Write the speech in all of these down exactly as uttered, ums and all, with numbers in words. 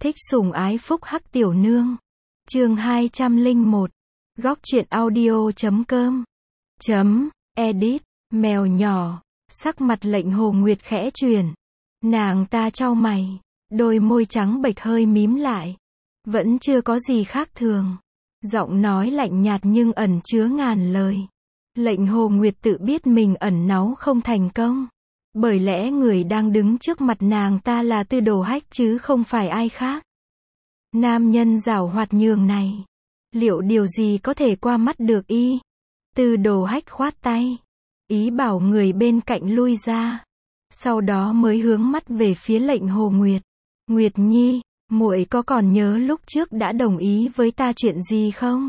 Thích sủng ái phúc hắc tiểu nương. Chương hai trăm lẻ một. Góc truyện audio chấm com. Chấm, edit, mèo nhỏ. Sắc mặt Lệnh Hồ Nguyệt khẽ chuyển. Nàng ta chau mày. Đôi môi trắng bệch hơi mím lại. Vẫn chưa có gì khác thường. Giọng nói lạnh nhạt nhưng ẩn chứa ngàn lời. Lệnh Hồ Nguyệt tự biết mình ẩn náu không thành công. Bởi lẽ người đang đứng trước mặt nàng ta là Tư Đồ Hách chứ không phải ai khác. Nam nhân giảo hoạt nhường này. Liệu điều gì có thể qua mắt được y? Tư Đồ Hách khoát tay. Ý bảo người bên cạnh lui ra. Sau đó mới hướng mắt về phía Lệnh Hồ Nguyệt. Nguyệt Nhi, muội có còn nhớ lúc trước đã đồng ý với ta chuyện gì không?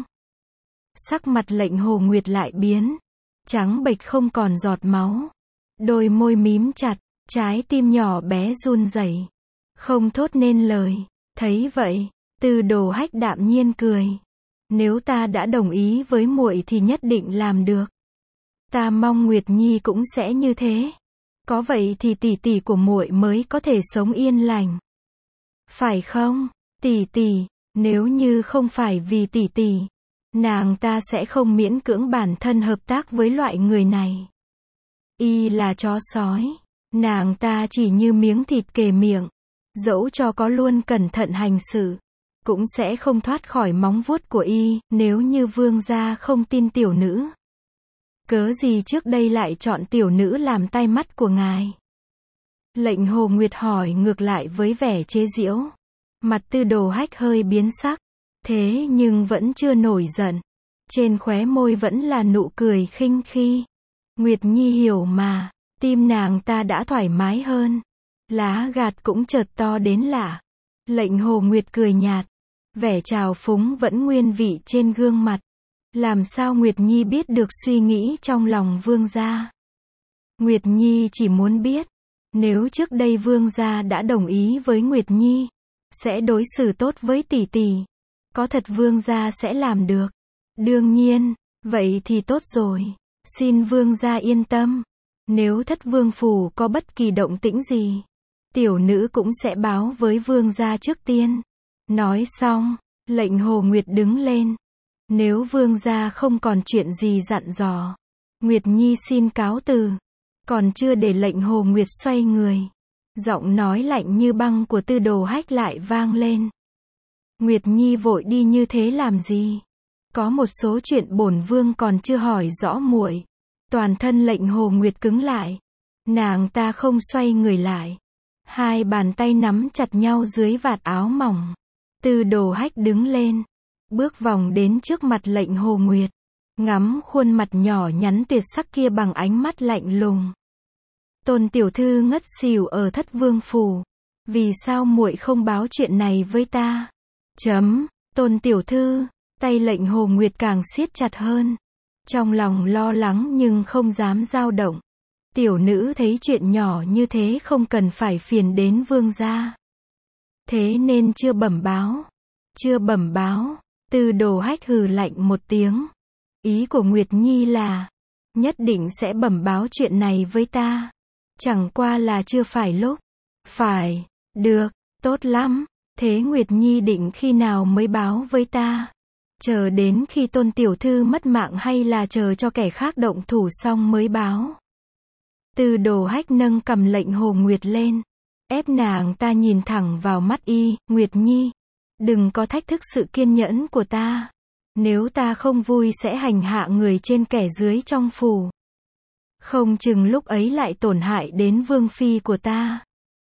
Sắc mặt Lệnh Hồ Nguyệt lại biến. Trắng bệch không còn giọt máu. Đôi môi mím chặt, trái tim nhỏ bé run rẩy, không thốt nên lời. Thấy vậy, Tư Đồ Hách đạm nhiên cười. Nếu ta đã đồng ý với muội thì nhất định làm được. Ta mong Nguyệt Nhi cũng sẽ như thế. Có vậy thì tỷ tỷ của muội mới có thể sống yên lành. Phải không, tỷ tỷ? Nếu như không phải vì tỷ tỷ, nàng ta sẽ không miễn cưỡng bản thân hợp tác với loại người này. Y là chó sói, nàng ta chỉ như miếng thịt kề miệng, dẫu cho có luôn cẩn thận hành sự, cũng sẽ không thoát khỏi móng vuốt của y. Nếu như vương gia không tin tiểu nữ, cớ gì trước đây lại chọn tiểu nữ làm tai mắt của ngài? Lệnh Hồ Nguyệt hỏi ngược lại với vẻ chế giễu. Mặt Tư Đồ Hách hơi biến sắc, thế nhưng vẫn chưa nổi giận. Trên khóe môi vẫn là nụ cười khinh khi. Nguyệt Nhi hiểu mà, tim nàng ta đã thoải mái hơn. Lá gạt cũng chợt to đến lạ. Lệnh Hồ Nguyệt cười nhạt. Vẻ trào phúng vẫn nguyên vị trên gương mặt. Làm sao Nguyệt Nhi biết được suy nghĩ trong lòng vương gia? Nguyệt Nhi chỉ muốn biết, nếu trước đây vương gia đã đồng ý với Nguyệt Nhi, sẽ đối xử tốt với tỷ tỷ. Có thật vương gia sẽ làm được? Đương nhiên, vậy thì tốt rồi. Xin vương gia yên tâm. Nếu thất vương phủ có bất kỳ động tĩnh gì, tiểu nữ cũng sẽ báo với vương gia trước tiên. Nói xong, Lệnh Hồ Nguyệt đứng lên. Nếu vương gia không còn chuyện gì dặn dò, Nguyệt Nhi xin cáo từ. Còn chưa để Lệnh Hồ Nguyệt xoay người, giọng nói lạnh như băng của Tư Đồ Hách lại vang lên. Nguyệt Nhi vội đi như thế làm gì? Có một số chuyện bổn vương còn chưa hỏi rõ muội. Toàn thân Lệnh Hồ Nguyệt cứng lại. Nàng ta không xoay người lại. Hai bàn tay nắm chặt nhau dưới vạt áo mỏng. Tư Đồ Hách đứng lên, bước vòng đến trước mặt Lệnh Hồ Nguyệt, ngắm khuôn mặt nhỏ nhắn tuyệt sắc kia bằng ánh mắt lạnh lùng. Tôn tiểu thư ngất xỉu ở Thất Vương phủ, vì sao muội không báo chuyện này với ta? Chấm, Tôn tiểu thư. Tay Lệnh Hồ Nguyệt càng siết chặt hơn. Trong lòng lo lắng nhưng không dám dao động. Tiểu nữ thấy chuyện nhỏ như thế không cần phải phiền đến vương gia. Thế nên chưa bẩm báo. Chưa bẩm báo. Tư Đồ Hách hừ lạnh một tiếng. Ý của Nguyệt Nhi là, nhất định sẽ bẩm báo chuyện này với ta. Chẳng qua là chưa phải lúc. Phải, được, tốt lắm. Thế Nguyệt Nhi định khi nào mới báo với ta? Chờ đến khi Tôn tiểu thư mất mạng hay là chờ cho kẻ khác động thủ xong mới báo? Tư Đồ Hách nâng cầm Lệnh Hồ Nguyệt lên, ép nàng ta nhìn thẳng vào mắt y. Nguyệt Nhi, đừng có thách thức sự kiên nhẫn của ta. Nếu ta không vui sẽ hành hạ người trên kẻ dưới trong phủ. Không chừng lúc ấy lại tổn hại đến vương phi của ta.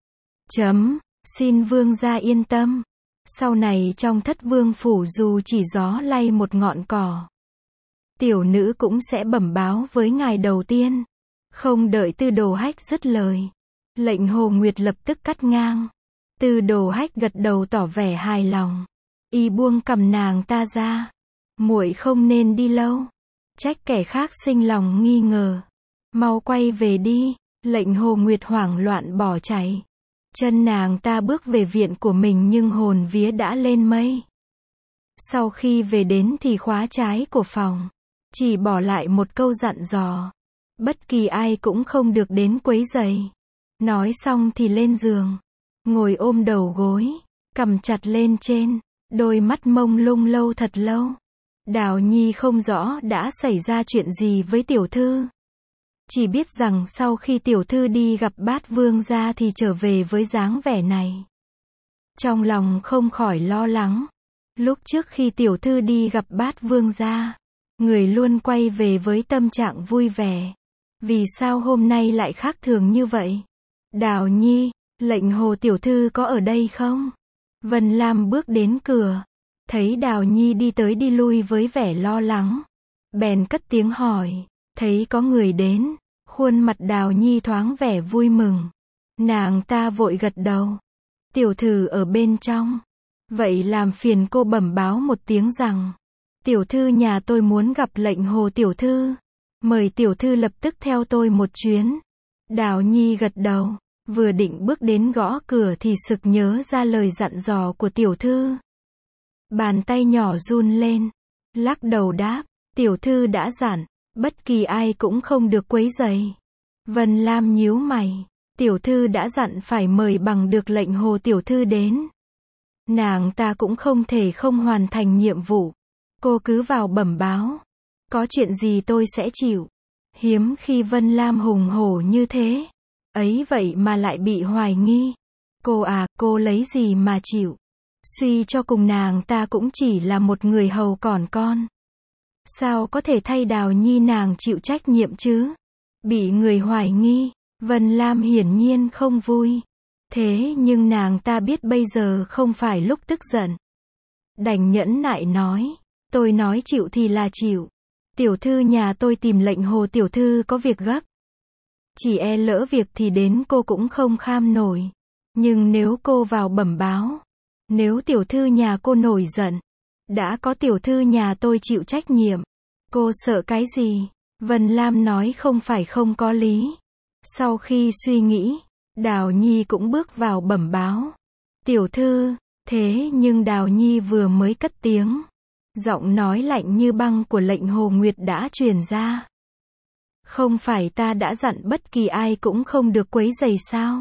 Chấm, xin vương gia yên tâm. Sau này trong Thất Vương phủ dù chỉ gió lay một ngọn cỏ, tiểu nữ cũng sẽ bẩm báo với ngài đầu tiên. Không đợi Tư Đồ Hách dứt lời, Lệnh Hồ Nguyệt lập tức cắt ngang. Tư Đồ Hách gật đầu tỏ vẻ hài lòng. Y buông cầm nàng ta ra. Muội không nên đi lâu. Trách kẻ khác sinh lòng nghi ngờ. Mau quay về đi. Lệnh Hồ Nguyệt hoảng loạn bỏ chạy. Chân nàng ta bước về viện của mình nhưng hồn vía đã lên mây. Sau khi về đến thì khóa trái của phòng, chỉ bỏ lại một câu dặn dò. Bất kỳ ai cũng không được đến quấy rầy. Nói xong thì lên giường, ngồi ôm đầu gối, cầm chặt lên trên, đôi mắt mông lung lâu thật lâu. Đào Nhi không rõ đã xảy ra chuyện gì với tiểu thư. Chỉ biết rằng sau khi tiểu thư đi gặp Bát Vương gia thì trở về với dáng vẻ này. Trong lòng không khỏi lo lắng. Lúc trước khi tiểu thư đi gặp Bát Vương gia, người luôn quay về với tâm trạng vui vẻ. Vì sao hôm nay lại khác thường như vậy? Đào Nhi, lệnh Hồ tiểu thư có ở đây không? Vân Lam bước đến cửa, thấy Đào Nhi đi tới đi lui với vẻ lo lắng. Bèn cất tiếng hỏi, thấy có người đến, khuôn mặt Đào Nhi thoáng vẻ vui mừng. Nàng ta vội gật đầu. Tiểu thư ở bên trong. Vậy làm phiền cô bẩm báo một tiếng rằng, tiểu thư nhà tôi muốn gặp lệnh Hồ tiểu thư. Mời tiểu thư lập tức theo tôi một chuyến. Đào Nhi gật đầu, vừa định bước đến gõ cửa thì sực nhớ ra lời dặn dò của tiểu thư. Bàn tay nhỏ run lên, lắc đầu đáp, tiểu thư đã dặn, bất kỳ ai cũng không được quấy rầy. Vân Lam nhíu mày, tiểu thư đã dặn phải mời bằng được lệnh Hồ tiểu thư đến. Nàng ta cũng không thể không hoàn thành nhiệm vụ. Cô cứ vào bẩm báo. Có chuyện gì tôi sẽ chịu. Hiếm khi Vân Lam hùng hổ như thế. Ấy vậy mà lại bị hoài nghi. Cô à, cô lấy gì mà chịu? Suy cho cùng nàng ta cũng chỉ là một người hầu còn con. Sao có thể thay Đào Nhi nàng chịu trách nhiệm chứ? Bị người hoài nghi, Vân Lam hiển nhiên không vui. Thế nhưng nàng ta biết bây giờ không phải lúc tức giận. Đành nhẫn nại nói, tôi nói chịu thì là chịu. Tiểu thư nhà tôi tìm lệnh Hồ tiểu thư có việc gấp. Chỉ e lỡ việc thì đến cô cũng không kham nổi. Nhưng nếu cô vào bẩm báo, nếu tiểu thư nhà cô nổi giận, đã có tiểu thư nhà tôi chịu trách nhiệm. Cô sợ cái gì? Vân Lam nói không phải không có lý. Sau khi suy nghĩ, Đào Nhi cũng bước vào bẩm báo. Tiểu thư, thế nhưng Đào Nhi vừa mới cất tiếng. Giọng nói lạnh như băng của lệnh Hồ Nguyệt đã truyền ra. Không phải ta đã dặn bất kỳ ai cũng không được quấy rầy sao?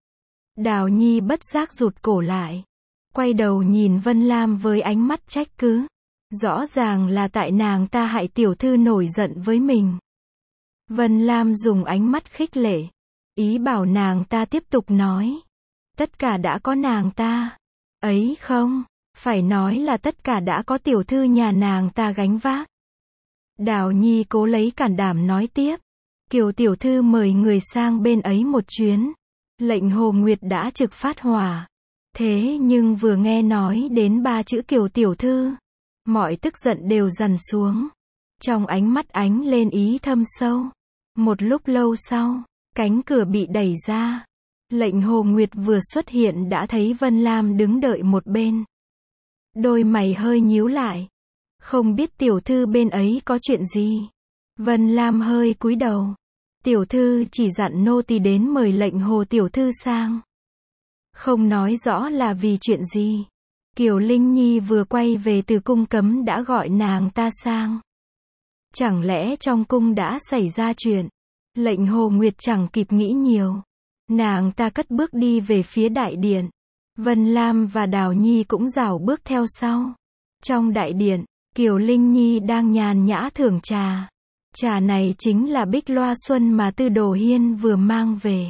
Đào Nhi bất giác rụt cổ lại. Quay đầu nhìn Vân Lam với ánh mắt trách cứ. Rõ ràng là tại nàng ta hại tiểu thư nổi giận với mình. Vân Lam dùng ánh mắt khích lệ. Ý bảo nàng ta tiếp tục nói. Tất cả đã có nàng ta. Ấy không, phải nói là tất cả đã có tiểu thư nhà nàng ta gánh vác. Đào Nhi cố lấy cản đảm nói tiếp. Kiều tiểu thư mời người sang bên ấy một chuyến. Lệnh Hồ Nguyệt đã trực phát hỏa. Thế nhưng vừa nghe nói đến ba chữ Kiều tiểu thư, mọi tức giận đều dằn xuống. Trong ánh mắt ánh lên ý thâm sâu. Một lúc lâu sau, cánh cửa bị đẩy ra. Lệnh Hồ Nguyệt vừa xuất hiện đã thấy Vân Lam đứng đợi một bên. Đôi mày hơi nhíu lại. Không biết tiểu thư bên ấy có chuyện gì. Vân Lam hơi cúi đầu. Tiểu thư chỉ dặn nô tỳ đến mời lệnh Hồ tiểu thư sang. Không nói rõ là vì chuyện gì. Kiều Linh Nhi vừa quay về từ cung cấm đã gọi nàng ta sang. Chẳng lẽ trong cung đã xảy ra chuyện? Lệnh Hồ Nguyệt chẳng kịp nghĩ nhiều. Nàng ta cất bước đi về phía đại điện. Vân Lam và Đào Nhi cũng rảo bước theo sau. Trong đại điện, Kiều Linh Nhi đang nhàn nhã thưởng trà. Trà này chính là bích loa xuân mà Tư Đồ Hiên vừa mang về.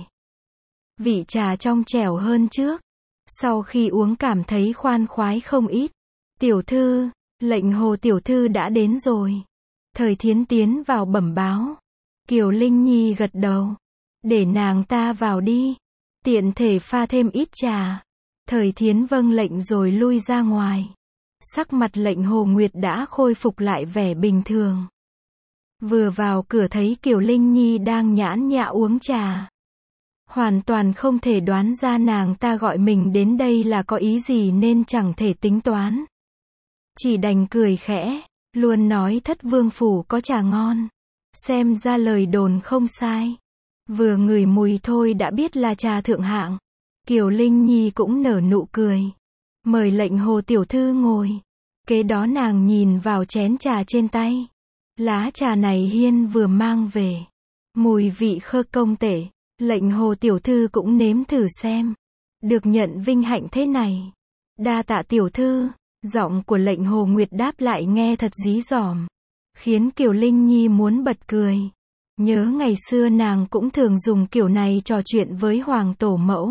Vị trà trong trẻo hơn trước. Sau khi uống cảm thấy khoan khoái không ít. Tiểu thư, lệnh Hồ tiểu thư đã đến rồi. Thời Thiến tiến vào bẩm báo. Kiều Linh Nhi gật đầu. Để nàng ta vào đi. Tiện thể pha thêm ít trà. Thời Thiến vâng lệnh rồi lui ra ngoài. Sắc mặt lệnh Hồ Nguyệt đã khôi phục lại vẻ bình thường. Vừa vào cửa thấy Kiều Linh Nhi đang nhãn nhã uống trà. Hoàn toàn không thể đoán ra nàng ta gọi mình đến đây là có ý gì nên chẳng thể tính toán. Chỉ đành cười khẽ, luôn nói Thất Vương phủ có trà ngon. Xem ra lời đồn không sai. Vừa ngửi mùi thôi đã biết là trà thượng hạng. Kiều Linh Nhi cũng nở nụ cười. Mời lệnh Hồ tiểu thư ngồi. Kế đó nàng nhìn vào chén trà trên tay. Lá trà này Hiên vừa mang về. Mùi vị khơ công tể. Lệnh Hồ tiểu thư cũng nếm thử xem. Được nhận vinh hạnh thế này. Đa tạ tiểu thư, giọng của lệnh Hồ Nguyệt đáp lại nghe thật dí dỏm, khiến Kiều Linh Nhi muốn bật cười. Nhớ ngày xưa nàng cũng thường dùng kiểu này trò chuyện với Hoàng tổ mẫu.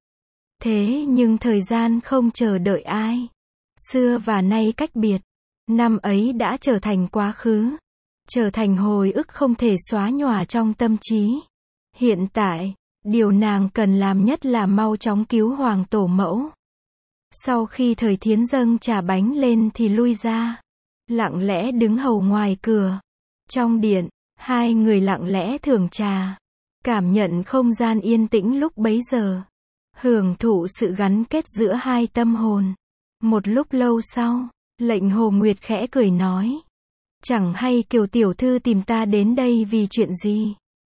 Thế nhưng thời gian không chờ đợi ai. Xưa và nay cách biệt. Năm ấy đã trở thành quá khứ. Trở thành hồi ức không thể xóa nhòa trong tâm trí. Hiện tại, điều nàng cần làm nhất là mau chóng cứu Hoàng tổ mẫu. Sau khi Thời Thiến dâng trà bánh lên thì lui ra. Lặng lẽ đứng hầu ngoài cửa. Trong điện, hai người lặng lẽ thưởng trà. Cảm nhận không gian yên tĩnh lúc bấy giờ. Hưởng thụ sự gắn kết giữa hai tâm hồn. Một lúc lâu sau, lệnh Hồ Nguyệt khẽ cười nói. Chẳng hay Kiều tiểu thư tìm ta đến đây vì chuyện gì?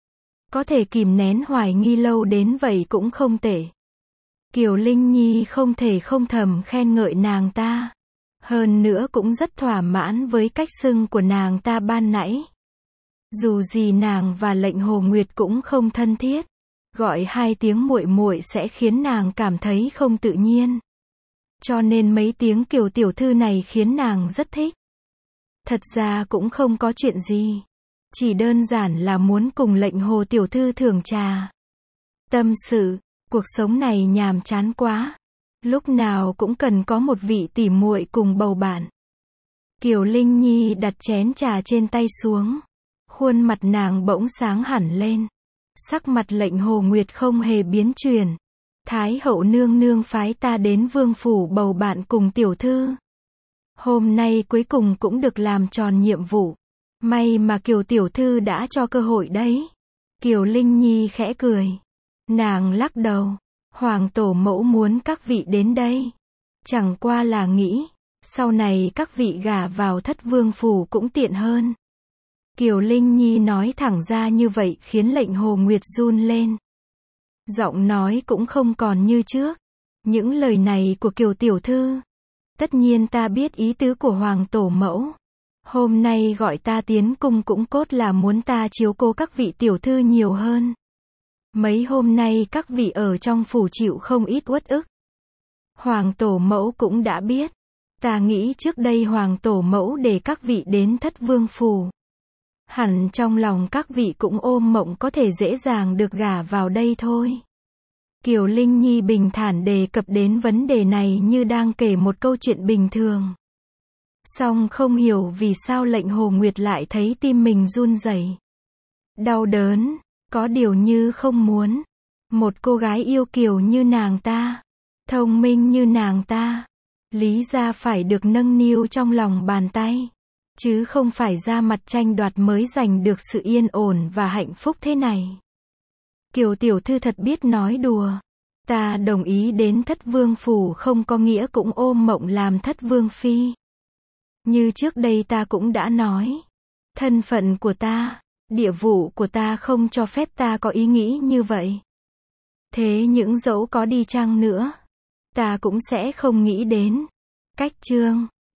Có thể kìm nén hoài nghi lâu đến vậy cũng không tệ. Kiều Linh Nhi không thể không thầm khen ngợi nàng ta. Hơn nữa cũng rất thỏa mãn với cách xưng của nàng ta ban nãy. Dù gì nàng và lệnh Hồ Nguyệt cũng không thân thiết. Gọi hai tiếng muội muội sẽ khiến nàng cảm thấy không tự nhiên. Cho nên mấy tiếng Kiều tiểu thư này khiến nàng rất thích. Thật ra cũng không có chuyện gì. Chỉ đơn giản là muốn cùng lệnh Hồ tiểu thư thưởng trà. Tâm sự, cuộc sống này nhàm chán quá. Lúc nào cũng cần có một vị tỉ muội cùng bầu bạn. Kiều Linh Nhi đặt chén trà trên tay xuống. Khuôn mặt nàng bỗng sáng hẳn lên. Sắc mặt lệnh Hồ Nguyệt không hề biến chuyển. Thái hậu nương nương phái ta đến vương phủ bầu bạn cùng tiểu thư. Hôm nay cuối cùng cũng được làm tròn nhiệm vụ. May mà Kiều tiểu thư đã cho cơ hội đấy. Kiều Linh Nhi khẽ cười. Nàng lắc đầu. Hoàng tổ mẫu muốn các vị đến đây. Chẳng qua là nghĩ, sau này các vị gả vào thất vương phủ cũng tiện hơn. Kiều Linh Nhi nói thẳng ra như vậy khiến lệnh Hồ Nguyệt run lên. Giọng nói cũng không còn như trước. Những lời này của Kiều tiểu thư. Tất nhiên ta biết ý tứ của Hoàng tổ mẫu. Hôm nay gọi ta tiến cung cũng cốt là muốn ta chiếu cố các vị tiểu thư nhiều hơn. Mấy hôm nay các vị ở trong phủ chịu không ít uất ức. Hoàng tổ mẫu cũng đã biết. Ta nghĩ trước đây Hoàng tổ mẫu để các vị đến thất vương phủ. Hẳn trong lòng các vị cũng ôm mộng có thể dễ dàng được gả vào đây thôi. Kiều Linh Nhi bình thản đề cập đến vấn đề này như đang kể một câu chuyện bình thường. Song không hiểu vì sao lệnh Hồ Nguyệt lại thấy tim mình run rẩy. Đau đớn, có điều như không muốn. Một cô gái yêu kiều như nàng ta, thông minh như nàng ta, lý ra phải được nâng niu trong lòng bàn tay. Chứ không phải ra mặt tranh đoạt mới giành được sự yên ổn và hạnh phúc thế này. Kiều tiểu thư thật biết nói đùa. Ta đồng ý đến thất vương phủ không có nghĩa cũng ôm mộng làm thất vương phi. Như trước đây ta cũng đã nói. Thân phận của ta, địa vụ của ta không cho phép ta có ý nghĩ như vậy. Thế những dẫu có đi chăng nữa, ta cũng sẽ không nghĩ đến. Cách chương